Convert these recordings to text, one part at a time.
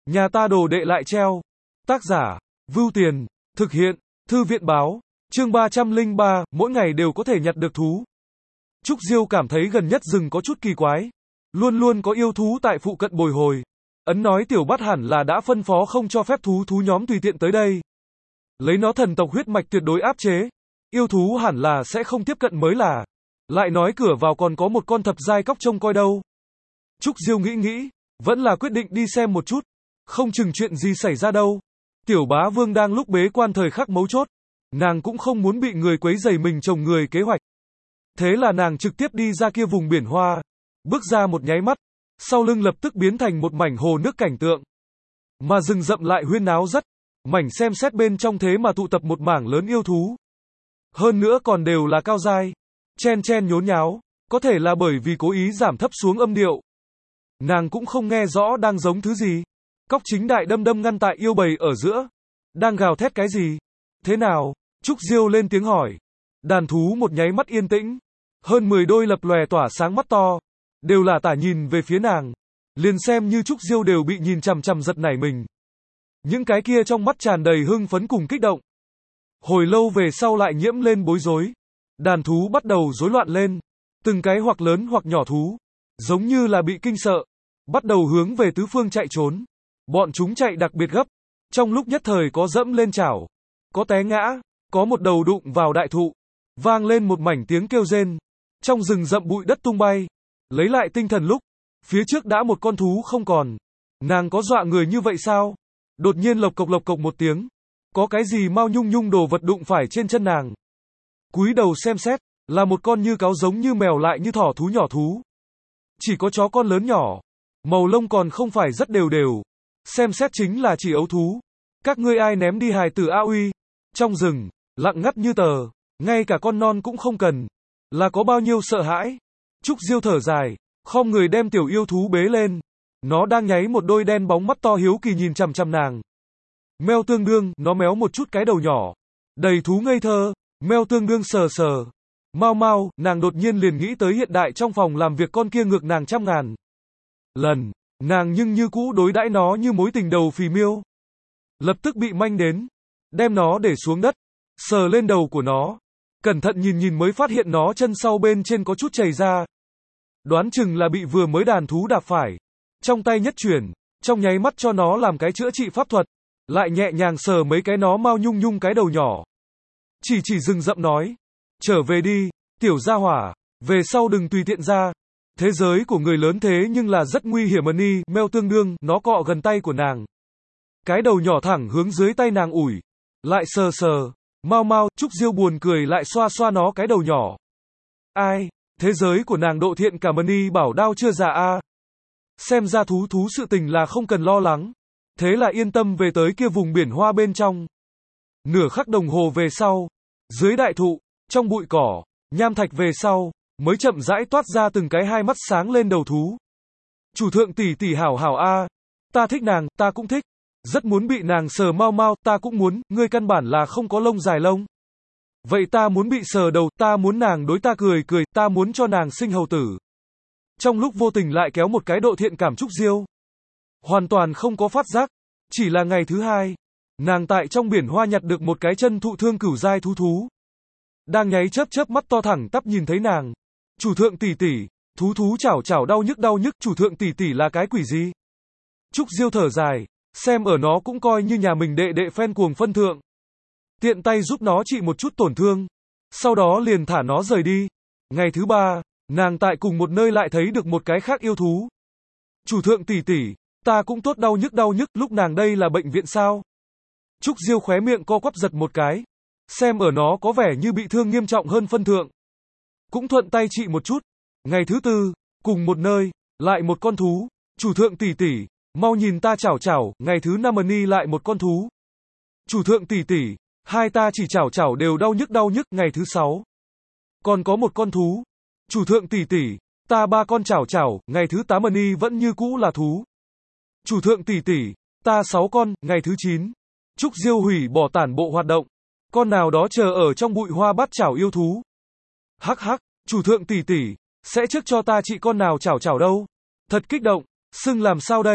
Nhà ta đồ đệ lại treo. Tác giả, Vưu Tiền, thực hiện, Thư viện báo, chương 303, mỗi ngày đều có thể nhặt được thú. Trúc Diêu cảm thấy gần nhất rừng có chút kỳ quái. Luôn luôn có yêu thú tại phụ cận bồi hồi. Ấn nói Tiểu Bát hẳn là đã phân phó không cho phép thú nhóm tùy tiện tới đây. Lấy nó thần tộc huyết mạch tuyệt đối áp chế. Yêu thú hẳn là sẽ không tiếp cận mới là. Lại nói cửa vào còn có một con thập giai cóc trông coi đâu. Trúc Diêu nghĩ, vẫn là quyết định đi xem một chút. Không chừng chuyện gì xảy ra đâu. Tiểu Bá Vương đang lúc bế quan thời khắc mấu chốt. Nàng cũng không muốn bị người quấy rầy mình chồng người kế hoạch. Thế là nàng trực tiếp đi ra kia vùng biển hoa. Bước ra một nháy mắt, sau lưng lập tức biến thành một mảnh hồ nước cảnh tượng. Mà rừng rậm lại huyên náo rất. Mảnh xem xét bên trong thế mà tụ tập một mảng lớn yêu thú. Hơn nữa còn đều là cao giai. Chen nhốn nháo. Có thể là bởi vì cố ý giảm thấp xuống âm điệu. Nàng cũng không nghe rõ đang giống thứ gì. Cóc chính đại đâm ngăn tại yêu bầy ở giữa. Đang gào thét cái gì? Thế nào? Trúc Diêu lên tiếng hỏi. Đàn thú một nháy mắt yên tĩnh. Hơn 10 đôi lập lòe tỏa sáng mắt to. Đều là tả nhìn về phía nàng. Liền xem như Trúc Diêu đều bị nhìn chằm chằm giật nảy mình. Những cái kia trong mắt tràn đầy hưng phấn cùng kích động. Hồi lâu về sau lại nhiễm lên bối rối. Đàn thú bắt đầu rối loạn lên. Từng cái hoặc lớn hoặc nhỏ thú. Giống như là bị kinh sợ. Bắt đầu hướng về tứ phương chạy trốn. Bọn chúng chạy đặc biệt gấp. Trong lúc nhất thời có dẫm lên chảo. Có té ngã. Có một đầu đụng vào đại thụ. Vang lên một mảnh tiếng kêu rên. Trong rừng rậm bụi đất tung bay. Lấy lại tinh thần lúc. Phía trước đã một con thú không còn. Nàng có dọa người như vậy sao? Đột nhiên lộc cộc một tiếng. Có cái gì mau nhung đồ vật đụng phải trên chân nàng. Cúi đầu xem xét. Là một con như cáo giống như mèo lại như thỏ thú nhỏ thú. Chỉ có chó con lớn nhỏ. Màu lông còn không phải rất đều. Xem xét chính là chỉ ấu thú. Các ngươi ai ném đi hài tử A Uy. Trong rừng, lặng ngắt như tờ. Ngay cả con non cũng không cần. Là có bao nhiêu sợ hãi. Trúc Diêu thở dài. Khom người đem tiểu yêu thú bế lên. Nó đang nháy một đôi đen bóng mắt to hiếu kỳ nhìn chằm chằm nàng. Meo tương đương, nó méo một chút cái đầu nhỏ. Đầy thú ngây thơ. Meo tương đương sờ. Mau, nàng đột nhiên liền nghĩ tới hiện đại trong phòng làm việc con kia ngược nàng trăm ngàn lần. Nàng nhưng như cũ đối đãi nó như mối tình đầu phì miêu. Lập tức bị manh đến. Đem nó để xuống đất. Sờ lên đầu của nó. Cẩn thận nhìn mới phát hiện nó chân sau bên trên có chút chảy ra. Đoán chừng là bị vừa mới đàn thú đạp phải. Trong tay nhất chuyển. Trong nháy mắt cho nó làm cái chữa trị pháp thuật. Lại nhẹ nhàng sờ mấy cái nó mau nhung cái đầu nhỏ. Chỉ rừng rậm nói. Trở về đi, tiểu gia hỏa. Về sau đừng tùy tiện ra. Thế giới của người lớn thế nhưng là rất nguy hiểm mà ni. Meo tương đương, nó cọ gần tay của nàng. Cái đầu nhỏ thẳng hướng dưới tay nàng ủi. Lại sờ. Mau, Trúc Diêu buồn cười lại xoa nó cái đầu nhỏ. Ai, thế giới của nàng độ thiện cả Mani bảo đao chưa già a. Xem ra thú sự tình là không cần lo lắng. Thế là yên tâm về tới kia vùng biển hoa bên trong. Nửa khắc đồng hồ về sau. Dưới đại thụ, trong bụi cỏ, nham thạch về sau. Mới chậm rãi toát ra từng cái hai mắt sáng lên đầu thú. Chủ thượng tỷ hảo a. Ta thích nàng, ta cũng thích. Rất muốn bị nàng sờ mau, ta cũng muốn, ngươi căn bản là không có lông dài lông. Vậy ta muốn bị sờ đầu, ta muốn nàng đối ta cười, ta muốn cho nàng sinh hầu tử. Trong lúc vô tình lại kéo một cái độ thiện cảm Trúc Diêu. Hoàn toàn không có phát giác. Chỉ là ngày thứ hai. Nàng tại trong biển hoa nhặt được một cái chân thụ thương cửu giai thú. Đang nháy chớp mắt to thẳng tắp nhìn thấy nàng. Chủ thượng tỷ, thú chảo đau nhức, chủ thượng tỷ là cái quỷ gì? Trúc Diêu thở dài, xem ở nó cũng coi như nhà mình đệ phen cuồng phân thượng. Tiện tay giúp nó trị một chút tổn thương. Sau đó liền thả nó rời đi. Ngày thứ ba, nàng tại cùng một nơi lại thấy được một cái khác yêu thú. Chủ thượng tỷ, ta cũng tốt đau nhức, lúc nàng đây là bệnh viện sao? Trúc Diêu khóe miệng co quắp giật một cái. Xem ở nó có vẻ như bị thương nghiêm trọng hơn phân thượng. Cũng thuận tay trị một chút. Ngày thứ tư, cùng một nơi, lại một con thú. Chủ thượng tỷ, mau nhìn ta chảo. Ngày thứ năm ni lại một con thú. Chủ thượng tỷ, hai ta chỉ chảo đều đau nhức. Ngày thứ sáu, còn có một con thú. Chủ thượng tỷ, ta ba con chảo. Ngày thứ 8 ni vẫn như cũ là thú. Chủ thượng tỷ, ta 6 con. Ngày thứ 9, Trúc Diêu hủy bỏ tản bộ hoạt động. Con nào đó chờ ở trong bụi hoa bắt chảo yêu thú. Hắc, chủ thượng tỷ, sẽ trước cho ta trị con nào chảo đâu. Thật kích động, sưng làm sao đây?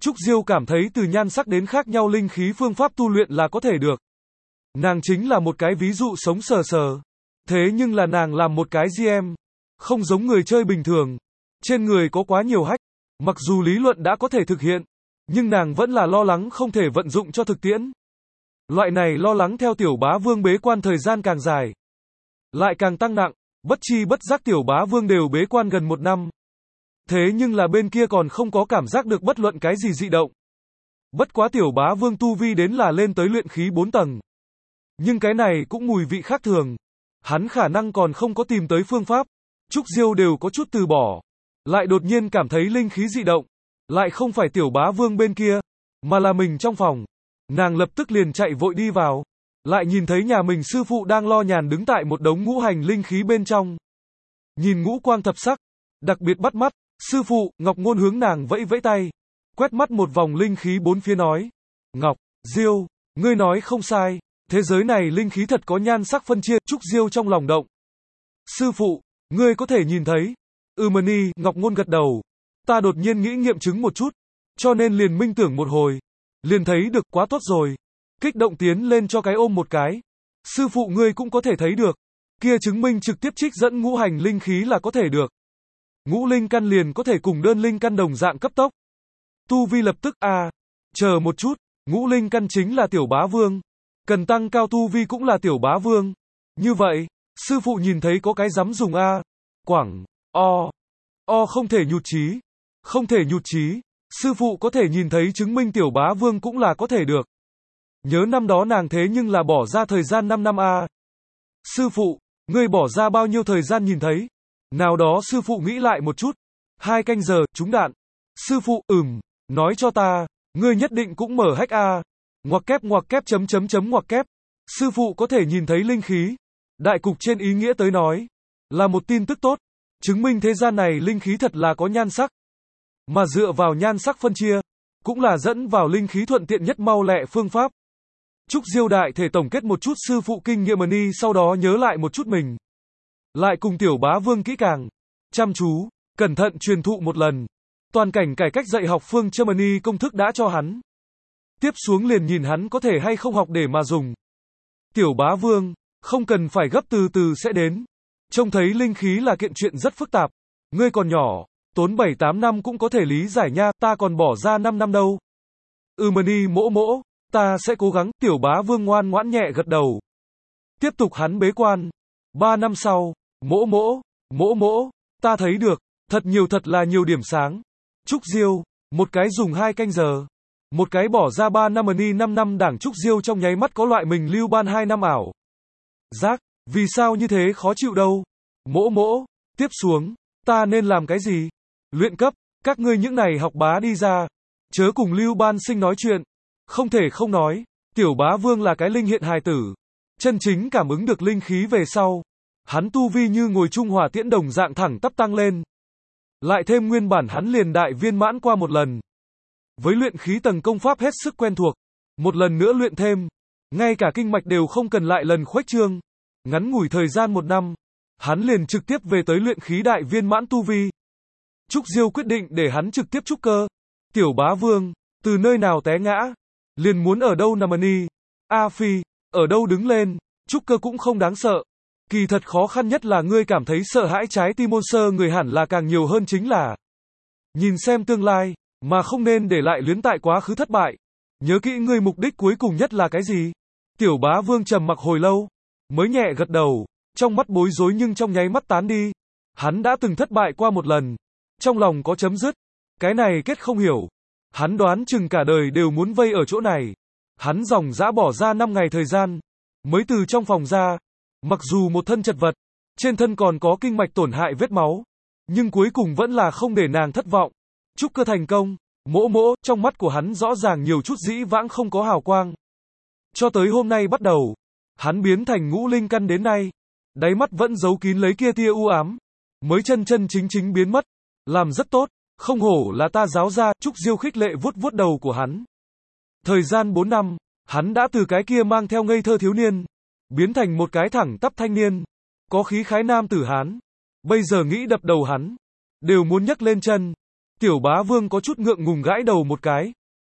Trúc Diêu cảm thấy từ nhan sắc đến khác nhau linh khí phương pháp tu luyện là có thể được. Nàng chính là một cái ví dụ sống sờ sờ. Thế nhưng là nàng làm một cái GM, không giống người chơi bình thường. Trên người có quá nhiều hack, mặc dù lý luận đã có thể thực hiện, nhưng nàng vẫn là lo lắng không thể vận dụng cho thực tiễn. Loại này lo lắng theo tiểu bá vương bế quan thời gian càng dài, lại càng tăng nặng, bất chi bất giác tiểu bá vương đều bế quan gần 1 năm. Thế nhưng là bên kia còn không có cảm giác được bất luận cái gì dị động. Bất quá tiểu bá vương tu vi đến là lên tới luyện khí 4 tầng. Nhưng cái này cũng mùi vị khác thường. Hắn khả năng còn không có tìm tới phương pháp. Trúc Diêu đều có chút từ bỏ. Lại đột nhiên cảm thấy linh khí dị động. Lại không phải tiểu bá vương bên kia, mà là mình trong phòng. Nàng lập tức liền chạy vội đi vào. Lại nhìn thấy nhà mình sư phụ đang lo nhàn đứng tại một đống ngũ hành linh khí bên trong. Nhìn ngũ quang thập sắc, đặc biệt bắt mắt. Sư phụ, Ngọc Ngôn hướng nàng vẫy vẫy tay. Quét mắt một vòng linh khí bốn phía nói. Ngọc, Diêu, ngươi nói không sai. Thế giới này linh khí thật có nhan sắc phân chia. Trúc Diêu trong lòng động. Sư phụ, ngươi có thể nhìn thấy. Mani, Ngọc Ngôn gật đầu. Ta đột nhiên nghĩ nghiệm chứng một chút. Cho nên liền minh tưởng một hồi. Liền thấy được, quá tốt rồi. Kích động tiến lên cho cái ôm một cái. Sư phụ ngươi cũng có thể thấy được. Kia chứng minh trực tiếp trích dẫn ngũ hành linh khí là có thể được. Ngũ linh căn liền có thể cùng đơn linh căn đồng dạng cấp tốc. Tu vi lập tức chờ một chút, ngũ linh căn chính là tiểu bá vương. Cần tăng cao tu vi cũng là tiểu bá vương. Như vậy, sư phụ nhìn thấy có cái dám dùng quảng, không thể nhụt chí. Không thể nhụt chí, sư phụ có thể nhìn thấy chứng minh tiểu bá vương cũng là có thể được. Nhớ năm đó nàng thế nhưng là bỏ ra thời gian 5 năm Sư phụ, ngươi bỏ ra bao nhiêu thời gian nhìn thấy? Nào đó sư phụ nghĩ lại một chút. 2 canh giờ, trúng đạn. Sư phụ, nói cho ta, ngươi nhất định cũng mở hack ngoặc kép ngoặc kép. Sư phụ có thể nhìn thấy linh khí. Đại cục trên ý nghĩa tới nói, là một tin tức tốt. Chứng minh thế gian này linh khí thật là có nhan sắc. Mà dựa vào nhan sắc phân chia, cũng là dẫn vào linh khí thuận tiện nhất mau lẹ phương pháp. Trúc Diêu đại thể tổng kết một chút sư phụ kinh nghiệm Mani, sau đó nhớ lại một chút mình. Lại cùng tiểu bá vương kỹ càng, chăm chú, cẩn thận truyền thụ một lần. Toàn cảnh cải cách dạy học phương châm Mani công thức đã cho hắn. Tiếp xuống liền nhìn hắn có thể hay không học để mà dùng. Tiểu bá vương, không cần phải gấp, từ từ sẽ đến. Trông thấy linh khí là kiện chuyện rất phức tạp. Ngươi còn nhỏ, tốn 7-8 năm cũng có thể lý giải nha, ta còn bỏ ra 5 năm đâu. Mani mỗ, ta sẽ cố gắng. Tiểu bá vương ngoan ngoãn nhẹ gật đầu. Tiếp tục hắn bế quan. 3 năm sau, mỗ, ta thấy được, thật là nhiều điểm sáng. Trúc Diêu, một cái dùng 2 canh giờ. Một cái bỏ ra 3 năm Mani 5 năm đảng. Trúc Diêu trong nháy mắt có loại mình lưu ban 2 năm ảo. Giác, vì sao như thế khó chịu đâu. Mỗ, tiếp xuống, ta nên làm cái gì? Luyện cấp, các ngươi những này học bá đi ra. Chớ cùng lưu ban sinh nói chuyện. Không thể không nói, tiểu bá vương là cái linh hiện hài tử. Chân chính cảm ứng được linh khí về sau. Hắn tu vi như ngồi trung hỏa tiễn đồng dạng thẳng tắp tăng lên. Lại thêm nguyên bản hắn liền đại viên mãn qua một lần. Với luyện khí tầng công pháp hết sức quen thuộc. Một lần nữa luyện thêm. Ngay cả kinh mạch đều không cần lại lần khuếch trương. Ngắn ngủi thời gian 1 năm. Hắn liền trực tiếp về tới luyện khí đại viên mãn tu vi. Trúc Diêu quyết định để hắn trực tiếp trúc cơ. Tiểu bá vương, từ nơi nào té ngã, liền muốn ở đâu nằm Mani. Phi, ở đâu đứng lên, trúc cơ cũng không đáng sợ. Kỳ thật khó khăn nhất là ngươi cảm thấy sợ hãi trái tim môn sơ người hẳn là càng nhiều hơn chính là nhìn xem tương lai, mà không nên để lại luyến tại quá khứ thất bại. Nhớ kỹ ngươi mục đích cuối cùng nhất là cái gì? Tiểu bá vương trầm mặc hồi lâu, mới nhẹ gật đầu, trong mắt bối rối nhưng trong nháy mắt tán đi. Hắn đã từng thất bại qua một lần, trong lòng có chấm dứt. Cái này kết không hiểu. Hắn đoán chừng cả đời đều muốn vây ở chỗ này. Hắn dòng dã bỏ ra 5 ngày thời gian, mới từ trong phòng ra. Mặc dù một thân chật vật, trên thân còn có kinh mạch tổn hại vết máu, nhưng cuối cùng vẫn là không để nàng thất vọng. Trúc cơ thành công, mỗ, trong mắt của hắn rõ ràng nhiều chút dĩ vãng không có hào quang. Cho tới hôm nay bắt đầu, hắn biến thành ngũ linh căn đến nay, đáy mắt vẫn giấu kín lấy kia tia u ám, mới chân chính biến mất. Làm rất tốt, không hổ là ta giáo gia. Trúc Diêu khích lệ vuốt vuốt đầu của hắn. Thời gian 4 năm, hắn đã từ cái kia mang theo ngây thơ thiếu niên, biến thành một cái thẳng tắp thanh niên, có khí khái nam tử Hán. Bây giờ nghĩ đập đầu hắn, đều muốn nhấc lên chân. Tiểu bá vương có chút ngượng ngùng gãi đầu một cái.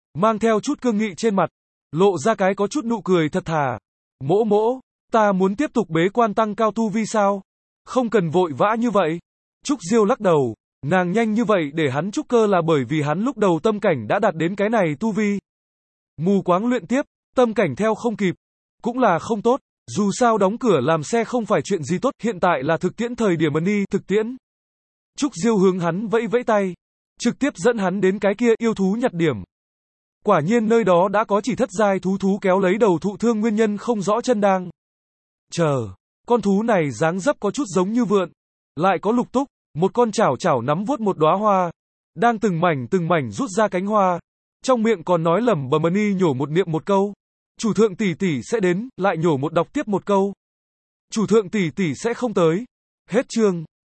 mang theo chút cương nghị trên mặt, lộ ra cái có chút nụ cười thật thà. Mỗ mỗ, ta muốn tiếp tục bế quan tăng cao tu vi sao? Không cần vội vã như vậy. Trúc Diêu lắc đầu, nàng nhanh như vậy để hắn trúc cơ là bởi vì hắn lúc đầu tâm cảnh đã đạt đến cái này tu vi. Mù quáng luyện tiếp, tâm cảnh theo không kịp, cũng là không tốt. Dù sao đóng cửa làm xe không phải chuyện gì tốt, hiện tại là thực tiễn thời điểm ni thực tiễn. Trúc Diêu hướng hắn vẫy vẫy tay, trực tiếp dẫn hắn đến cái kia yêu thú nhặt điểm. Quả nhiên nơi đó đã có chỉ thất giai thú kéo lấy đầu thụ thương nguyên nhân không rõ chân đang. Chờ, con thú này dáng dấp có chút giống như vượn, lại có lục túc, một con chảo chảo nắm vuốt một đóa hoa, đang từng mảnh rút ra cánh hoa, trong miệng còn nói lẩm bẩm ni nhổ một niệm một câu. Chủ thượng tỷ tỷ sẽ đến, lại nhổ một đọc tiếp một câu. Chủ thượng tỷ tỷ sẽ không tới. Hết chương.